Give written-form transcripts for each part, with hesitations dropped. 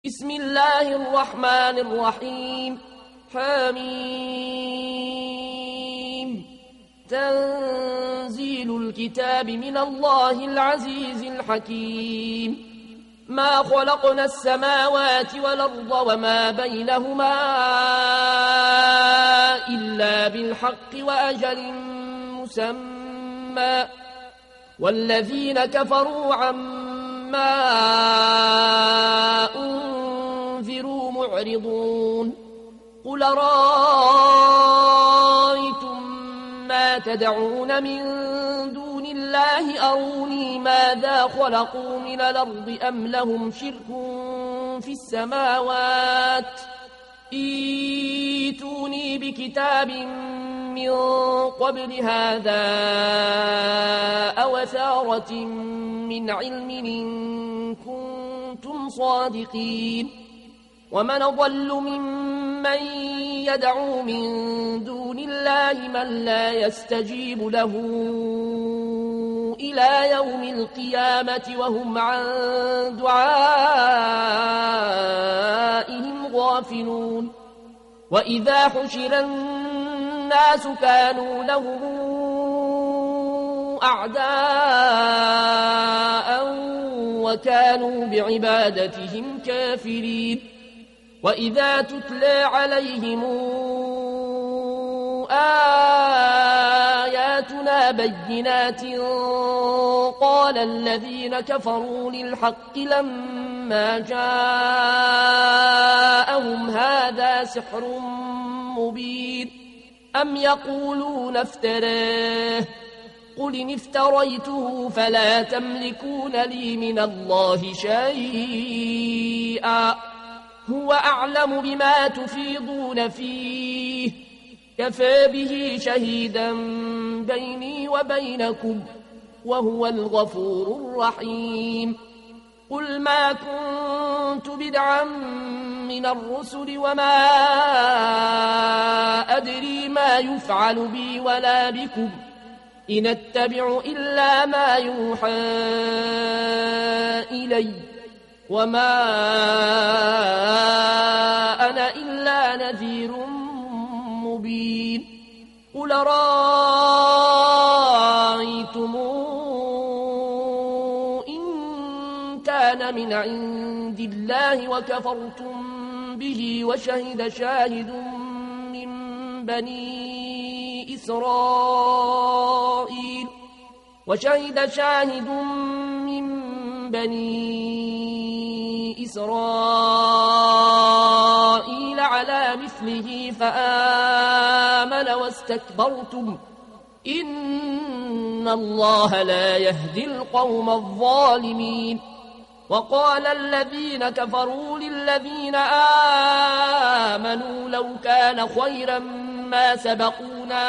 بسم الله الرحمن الرحيم. حميم. تنزيل الكتاب من الله العزيز الحكيم. ما خلقنا السماوات والأرض وما بينهما إلا بالحق وأجل مسمى، والذين كفروا عما أنذروا معرضون. قل رأيتم ما تدعون من دون الله أروني ماذا خلقوا من الأرض أم لهم شرك في السماوات، ائتوني بكتاب من قبل هذا أو أثارة من علم إن كنتم صادقين. ومن أضل ممن يدعو من دون الله من لا يستجيب له إلى يوم القيامة وهم عن دعائهم غافلون. وإذا حشر الناس كانوا لهم أعداء وكانوا بعبادتهم كافرين. وإذا تتلى عليهم آياتنا بينات قال الذين كفروا للحق لما جاءهم هذا سحر مبين. أم يقولون افتراه، قل إن افتريته فلا تملكون لي من الله شيئا، هو أعلم بما تفيضون فيه، كفى به شهيدا بيني وبينكم وهو الغفور الرحيم. قل ما كنت بدعا من الرسل وما أدري ما يفعل بي ولا بكم، إن اتبع إلا ما يوحى إلي، وما أنا إلا نذير مبين. قل رأيتم إن كان من عند الله وكفرتم به وشهد شاهد من بني إسرائيل على مثله فآمن واستكبرتم، إن الله لا يهدي القوم الظالمين. وقال الذين كفروا للذين آمنوا لو كان خيرا ما سبقونا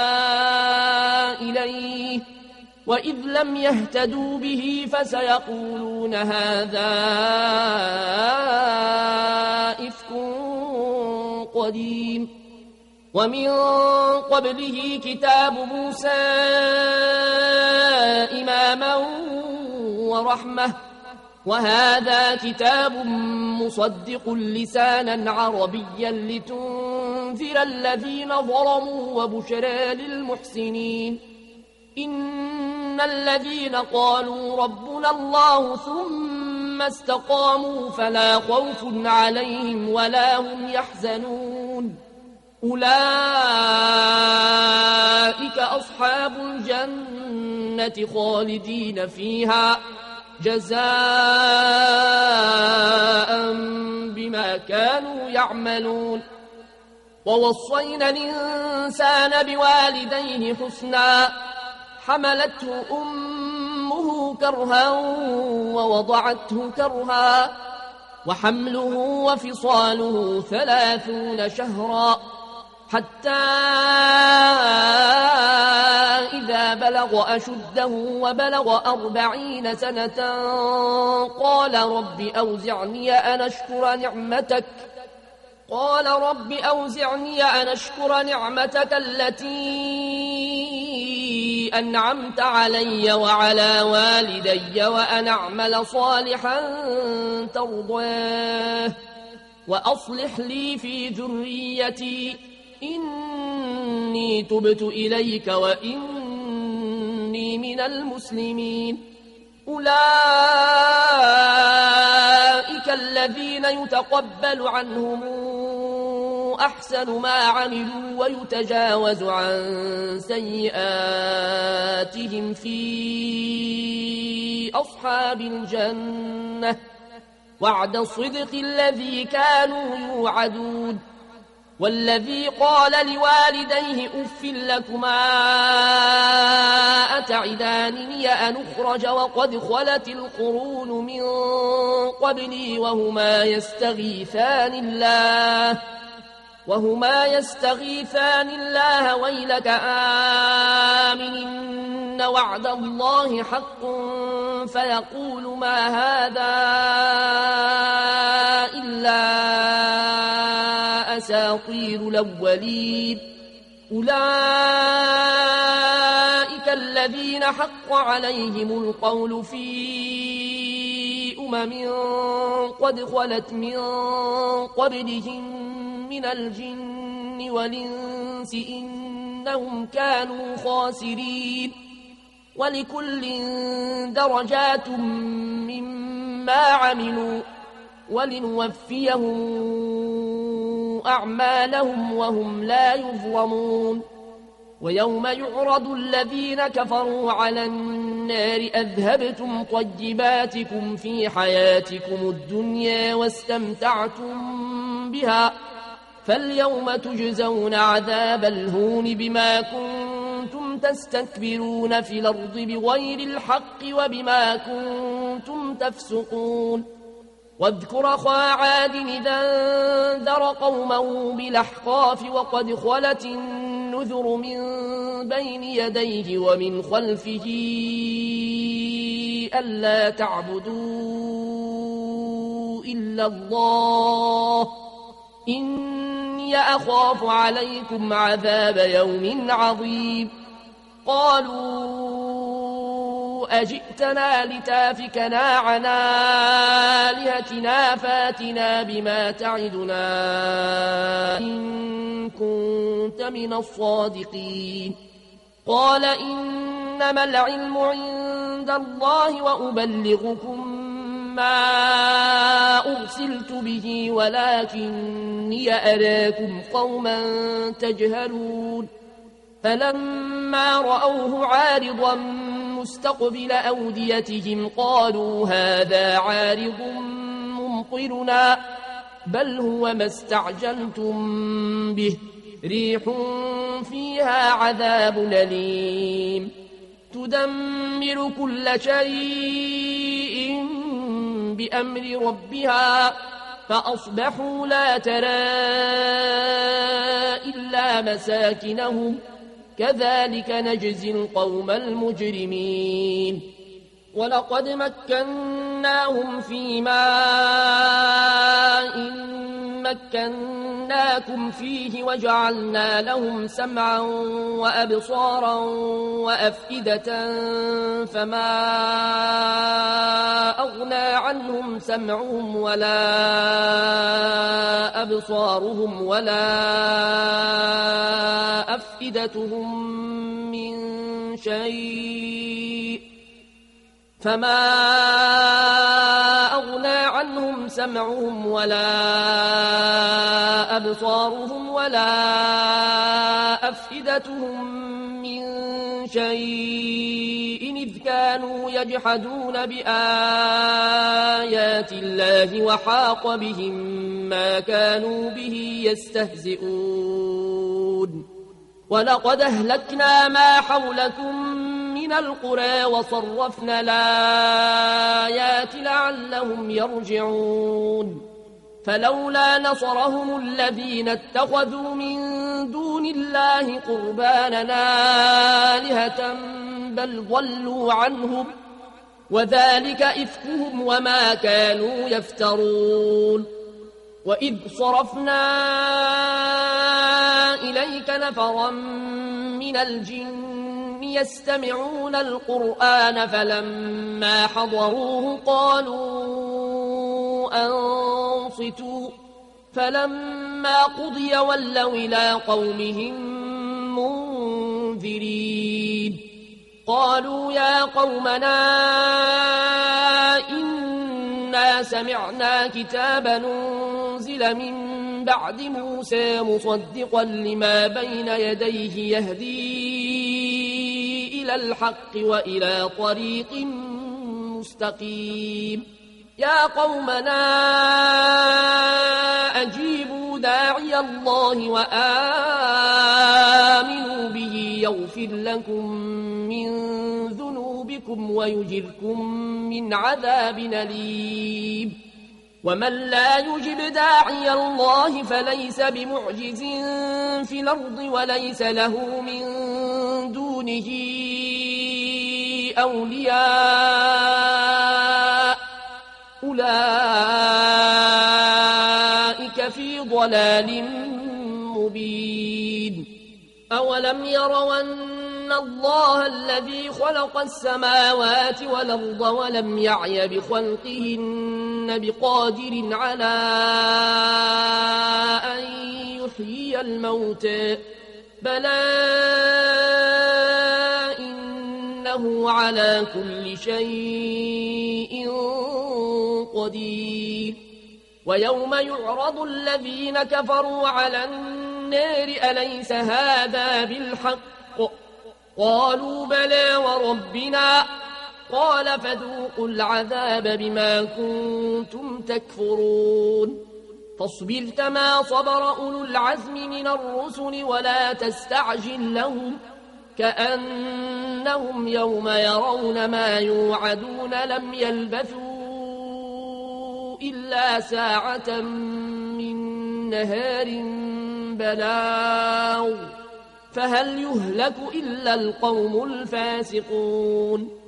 إليه، وإذ لم يهتدوا به فسيقولون هذا إفك قديم. ومن قبله كتاب موسى إماما ورحمة، وهذا كتاب مصدق لسانا عربيا لتنذر الذين ظلموا وبشرى للمحسنين. إن الذين قالوا ربنا الله ثم استقاموا فلا خوف عليهم ولا هم يحزنون، أولئك أصحاب الجنة خالدين فيها جزاء بما كانوا يعملون. ووصينا الإنسان بوالديه حسنا، حملته أمه كرها ووضعته كرها، وحمله وفصاله 30 شهرا، حتى إذا بلغ أشده وبلغ 40 سنة قال رب أوزعني أن أشكر نعمتك التي أنعمت علي وعلى والدي وأن أعمل صالحا ترضاه وأصلح لي في ذريتي إني تبت إليك وإني من المسلمين. أولئك الذين يتقبل عنهم أحسن ما عملوا ويتجاوز عن سيئاتهم في أصحاب الجنة وعد الصدق الذي كانوا يوعدون. والذي قال لوالديه أف لكما أتعدانني أن أخرج وقد خلت القرون من قبلي وهما يستغيثان الله ويلك آمن إن وعد الله حق فيقول ما هذا إلا أساطير الأولين. أولئك الذين حق عليهم القول في قد خلت من قبلهم من الجن والإنس إنهم كانوا خاسرين. ولكل درجات مما عملوا ولنوفيهم أعمالهم وهم لا يظلمون. ويوم يعرض الذين كفروا على النار أذهبتم طيباتكم في حياتكم الدنيا واستمتعتم بها فاليوم تجزون عذاب الهون بما كنتم تستكبرون في الأرض بغير الحق وبما كنتم تفسقون. واذكر أخا عاد إذا انذر قومه بالأحقاف وقد خلت النذر من بين يديه ومن خلفه ألا تعبدوا إلا الله إني أخاف عليكم عذاب يوم عظيم. قالوا أجئتنا لتافكنا عن آلهتنا فاتنا بما تعدنا إن كنت من الصادقين. قال إنما العلم عند الله وأبلغكم ما أرسلت به ولكني أراكم قوما تجهلون. فلما رأوه عارضا مستقبل أوديتهم قالوا هذا عارض ممطرنا بل هو ما استعجلتم به ريح فيها عذاب أليم تدمر كل شيء بأمر ربها فأصبحوا لا ترى إلا مساكنهم كذلك نجزي القوم المجرمين. ولقد مكناهم في ماء مكناكم فيه وجعلنا لهم سمعا وأبصارا وأفئدة فما أغنى عنهم سمعهم ولا أبصارهم ولا أفئدتهم من شيء فما أغنى عنهم سمعهم ولا أبصارهم ولا أفئدتهم من شيء إذ كانوا يجحدون بآيات الله وحاق بهم ما كانوا به يستهزئون. ولقد أهلكنا ما حولكم من القرى وصرفنا الآيات لعلهم يرجعون. فلولا نصرهم الذين اتخذوا من دون الله قربانا آلهة بل ضلوا عنهم وذلك إفكهم وما كانوا يفترون. وإذ صرفنا إليك نفرا من الجن يستمعون القرآن فلما حضروه قالوا أنصتوا فلما قضي ولوا إلى قومهم منذرين قالوا يا قومنا إنا سمعنا كتابا أنزل من بعد موسى مصدقا لما بين يديه يهدي إلى الحق وإلى طريق مستقيم يا قومنا أجيبوا داعي الله وآمنوا به يغفر لكم من ذنوبكم ويجركم من عذاب أليم ومن لا يجب داعي الله فليس بمعجز في الأرض وليس له من دونه أولياء أولئك في ضلال مبين أولم يروا أن الله الذي خلق السماوات والأرض ولم يعي بخلقهن بقادر على أن يحيي الموتى بلى إنه على كل شيء قدير ويوم يعرض الذين كفروا على النار أليس هذا بالحق قالوا بلى وربنا قال فذوقوا العذاب بما كنتم تكفرون فاصبر كما صبر أولو العزم من الرسل ولا تستعجل لهم كأنهم يوم يرون ما يوعدون لم يلبثوا إلا ساعة من نهار بلاغ فهل يهلك إلا القوم الفاسقون